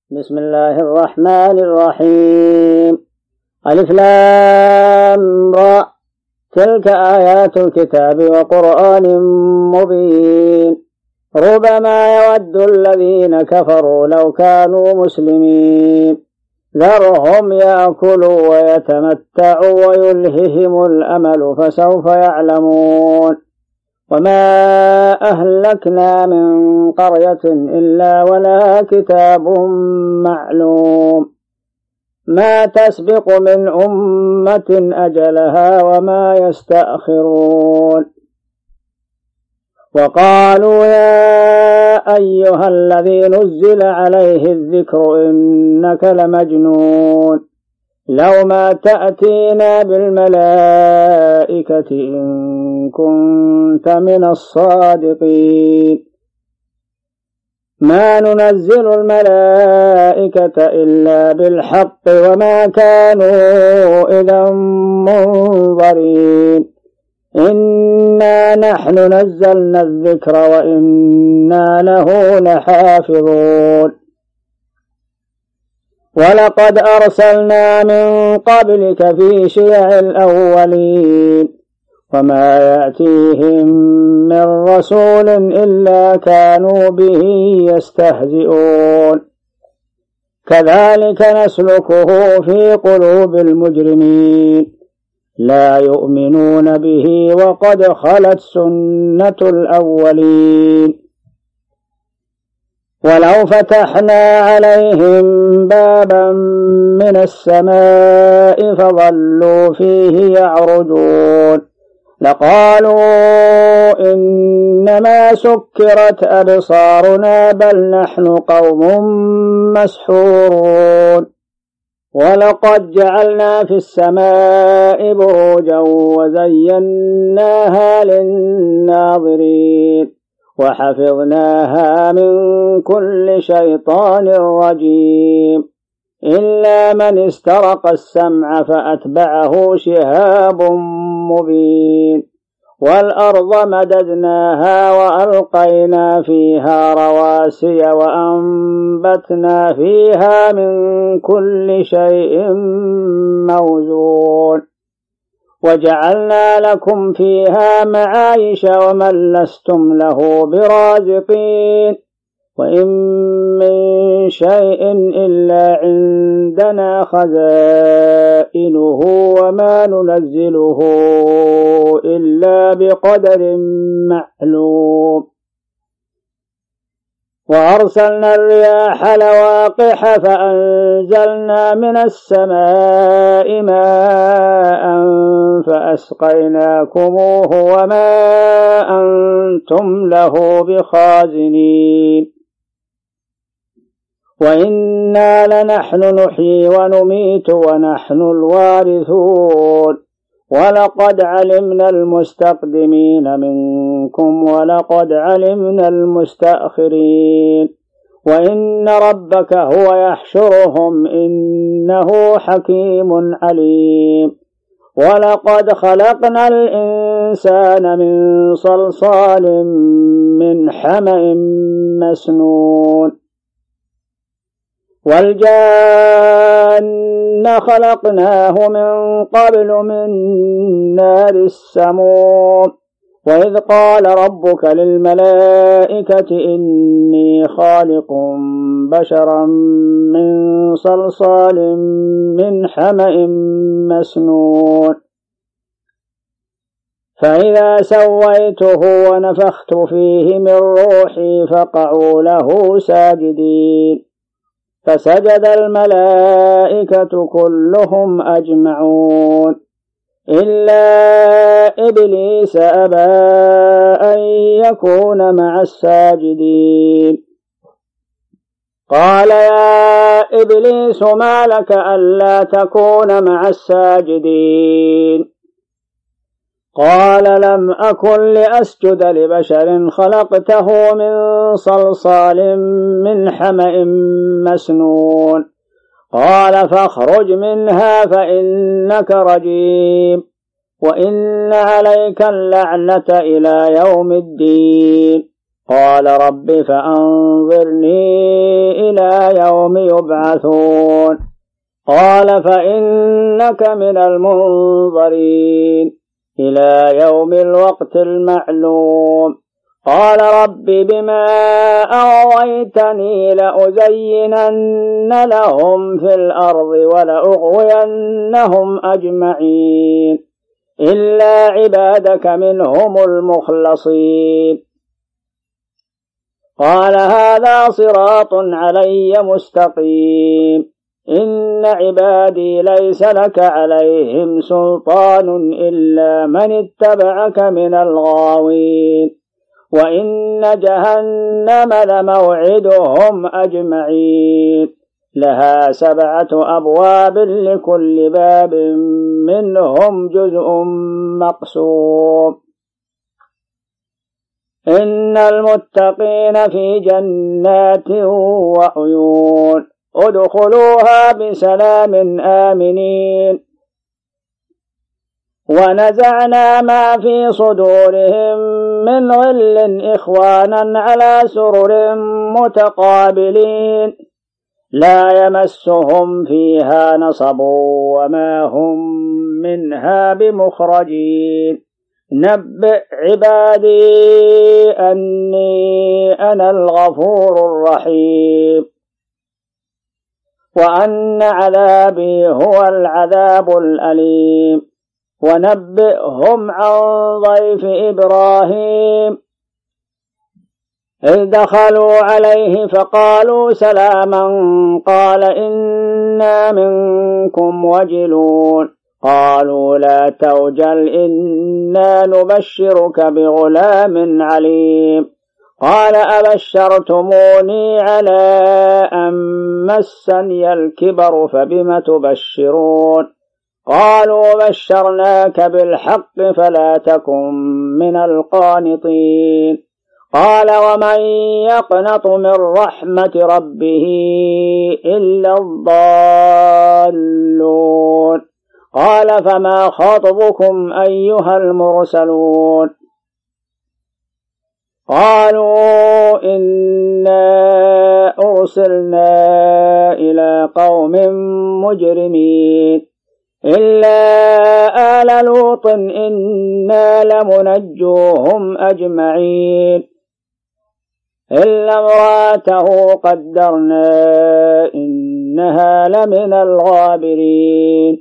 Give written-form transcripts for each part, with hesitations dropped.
بسم الله الرحمن الرحيم. ألف لام را، تلك آيات الكتاب وقرآن مبين. ربما يود الذين كفروا لو كانوا مسلمين، ذرهم يأكلوا ويتمتعوا ويلههم الأمل فسوف يعلمون. وما أهلكنا من قرية إلا ولها كتاب معلوم، ما تسبق من أمة أجلها وما يستأخرون. وقالوا يا أيها الذي نزل عليه الذكر إنك لمجنون، لو ما تأتينا بالملائكة إن كنت من الصادقين. ما ننزل الملائكة إلا بالحق وما كانوا إذا منظرين. إنا نحن نزلنا الذكر وإنا له لحافظون. ولقد أرسلنا من قبلك في شيع الأولين، وما يأتيهم من رسول إلا كانوا به يستهزئون. كذلك نسلكه في قلوب المجرمين، لا يؤمنون به وقد خلت سنة الأولين. ولو فتحنا عليهم بابا من السماء فظلوا فيه يعرجون لقالوا إنما سكرت أبصارنا بل نحن قوم مسحورون. ولقد جعلنا في السماء بروجا وزيناها للناظرين وحفظناها من كل شيطان رجيم إلا من استرق السمع فأتبعه شهاب مبين. والأرض مددناها وألقينا فيها رواسي وأنبتنا فيها من كل شيء موزون وجعلنا لكم فيها معايش ومن لستم له برازقين. وإن من شيء إلا عندنا خزائنه وما ننزله إلا بقدر معلوم. وأرسلنا الرياح لواقح فأنزلنا من السماء ماء فأسقيناكموه وما أنتم له بخازنين. وإنا لنحن نحيي ونميت ونحن الوارثون. ولقد علمنا المستقدمين منكم ولقد علمنا المستأخرين. وإن ربك هو يحشرهم إنه حكيم عليم. ولقد خلقنا الإنسان من صلصال من حمأ مسنون. والجان خلقناه من قبل من نار السموم. وإذ قال ربك للملائكة إني خالق بشرا من صلصال من حمأ مسنون. فإذا سويته ونفخت فيه من روحي فقعوا له ساجدين. فسجد الملائكة كلهم أجمعون إلا إبليس أبى أن يكون مع الساجدين. قال يا إبليس ما لك ألا تكون مع الساجدين؟ قال لم أكن لأسجد لبشر خلقته من صلصال من حمأ مسنون. قال فاخرج منها فإنك رجيم وإن عليك اللعنة إلى يوم الدين. قال رب فأنظرني إلى يوم يبعثون قال فإنك من المنظرين إلى يوم الوقت المعلوم قال رب بما أغويتني لأزينن لهم في الأرض ولأغوينهم أجمعين إلا عبادك منهم المخلصين قال هذا صراط علي مستقيم إن عبادي ليس لك عليهم سلطان إلا من اتبعك من الغاوين وإن جهنم لموعدهم أجمعين لها 7 أبواب لكل باب منهم جزء مقسوم إن المتقين في جنات وعيون ادخلوها بسلام آمنين ونزعنا ما في صدورهم من غل إخوانا على سرر متقابلين لا يمسهم فيها نصب وما هم منها بمخرجين نبئ عبادي أني أنا الغفور الرحيم وأن عذابي هو العذاب الأليم ونبئهم عن ضيف إبراهيم إذ دخلوا عليه فقالوا سلاما قال إنا منكم وجلون قالوا لا توجل إنا نبشرك بغلام عليم قال أبشرتموني على أن مسني الكبر فبم تبشرون قالوا بشرناك بالحق فلا تكن من القانطين قال ومن يقنط من رحمة ربه إلا الضالون قال فما خطبكم أيها المرسلون قالوا إنا أرسلنا إلى قوم مجرمين إلا آل لوط إنا لمنجوهم أجمعين إلا امرأته قدرنا إنها لمن الغابرين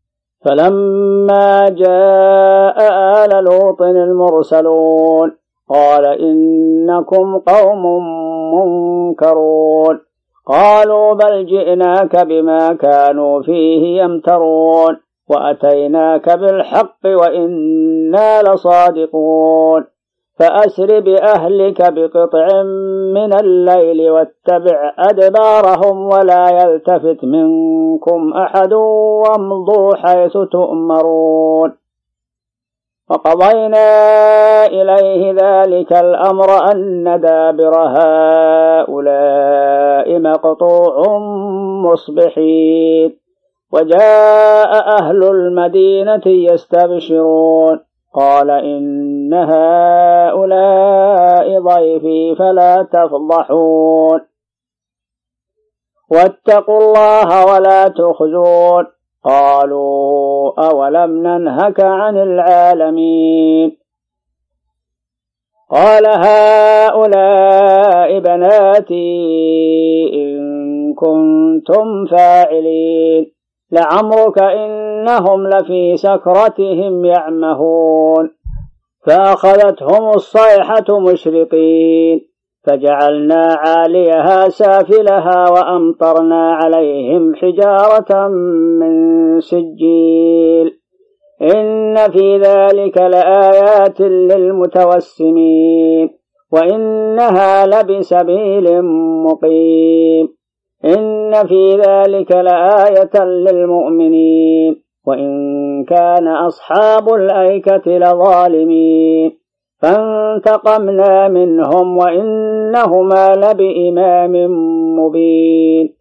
فلما جاء آل لوط المرسلون قال إنكم قوم منكرون قالوا بل جئناك بما كانوا فيه يمترون وأتيناك بالحق وإنا لصادقون فأسر بأهلك بقطع من الليل واتبع أدبارهم ولا يلتفت منكم أحد وامضوا حيث تؤمرون وقضينا إليه ذلك الأمر أن دابر هؤلاء مقطوع مصبحين وجاء أهل المدينة يستبشرون قال إن هؤلاء ضيفي فلا تفضحون واتقوا الله ولا تخزون قالوا أولم ننهك عن العالمين قال هؤلاء بناتي إن كنتم فاعلين لعمرك إنهم لفي سكرتهم يعمهون فأخذتهم الصيحة مشرقين فجعلنا عاليها سافلها وأمطرنا عليهم حجارة من سجيل إن في ذلك لآيات للمتوسمين وإنها لبسبيل مقيم إن في ذلك لآية للمؤمنين وإن كان أصحاب الأيكة لظالمين فانتقمنا منهم وإنهما لبإمام مبين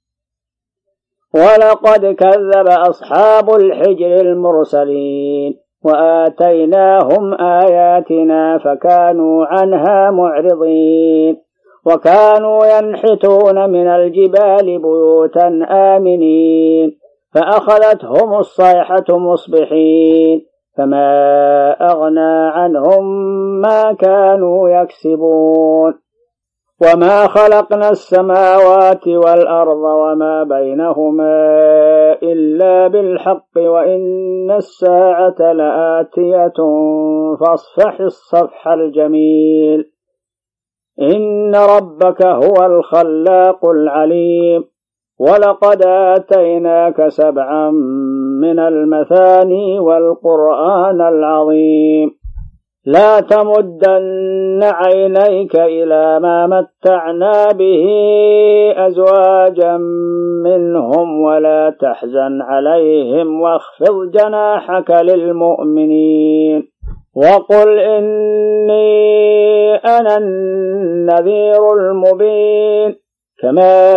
ولقد كذب أصحاب الحجر المرسلين وآتيناهم آياتنا فكانوا عنها معرضين وكانوا ينحتون من الجبال بيوتا آمنين فأخذتهم الصيحة مصبحين فما أغنى عنهم ما كانوا يكسبون وما خلقنا السماوات والأرض وما بينهما إلا بالحق وإن الساعة لآتية فاصفح الصفح الجميل إن ربك هو الخلاق العليم ولقد آتيناك 7 من المثاني والقرآن العظيم لا تمدن عينيك إلى ما متعنا به أزواجا منهم ولا تحزن عليهم واخفض جناحك للمؤمنين وقل إني أنا النذير المبين كما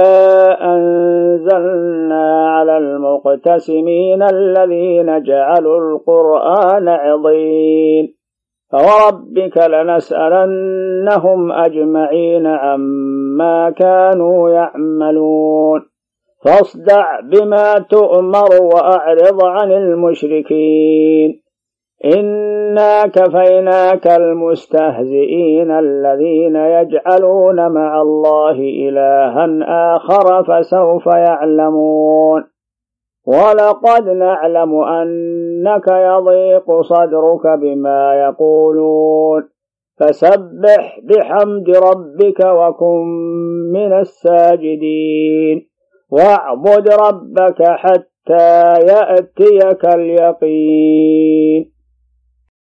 أنزلنا على المقتسمين الذين جعلوا القرآن عضين فوربك لنسألنهم أجمعين عما كانوا يعملون فاصدع بما تؤمر وأعرض عن المشركين إنا كفيناك المستهزئين الذين يجعلون مع الله إلها آخر فسوف يعلمون ولقد نعلم أنك يضيق صدرك بما يقولون فسبح بحمد ربك وكن من الساجدين واعبد ربك حتى يأتيك اليقين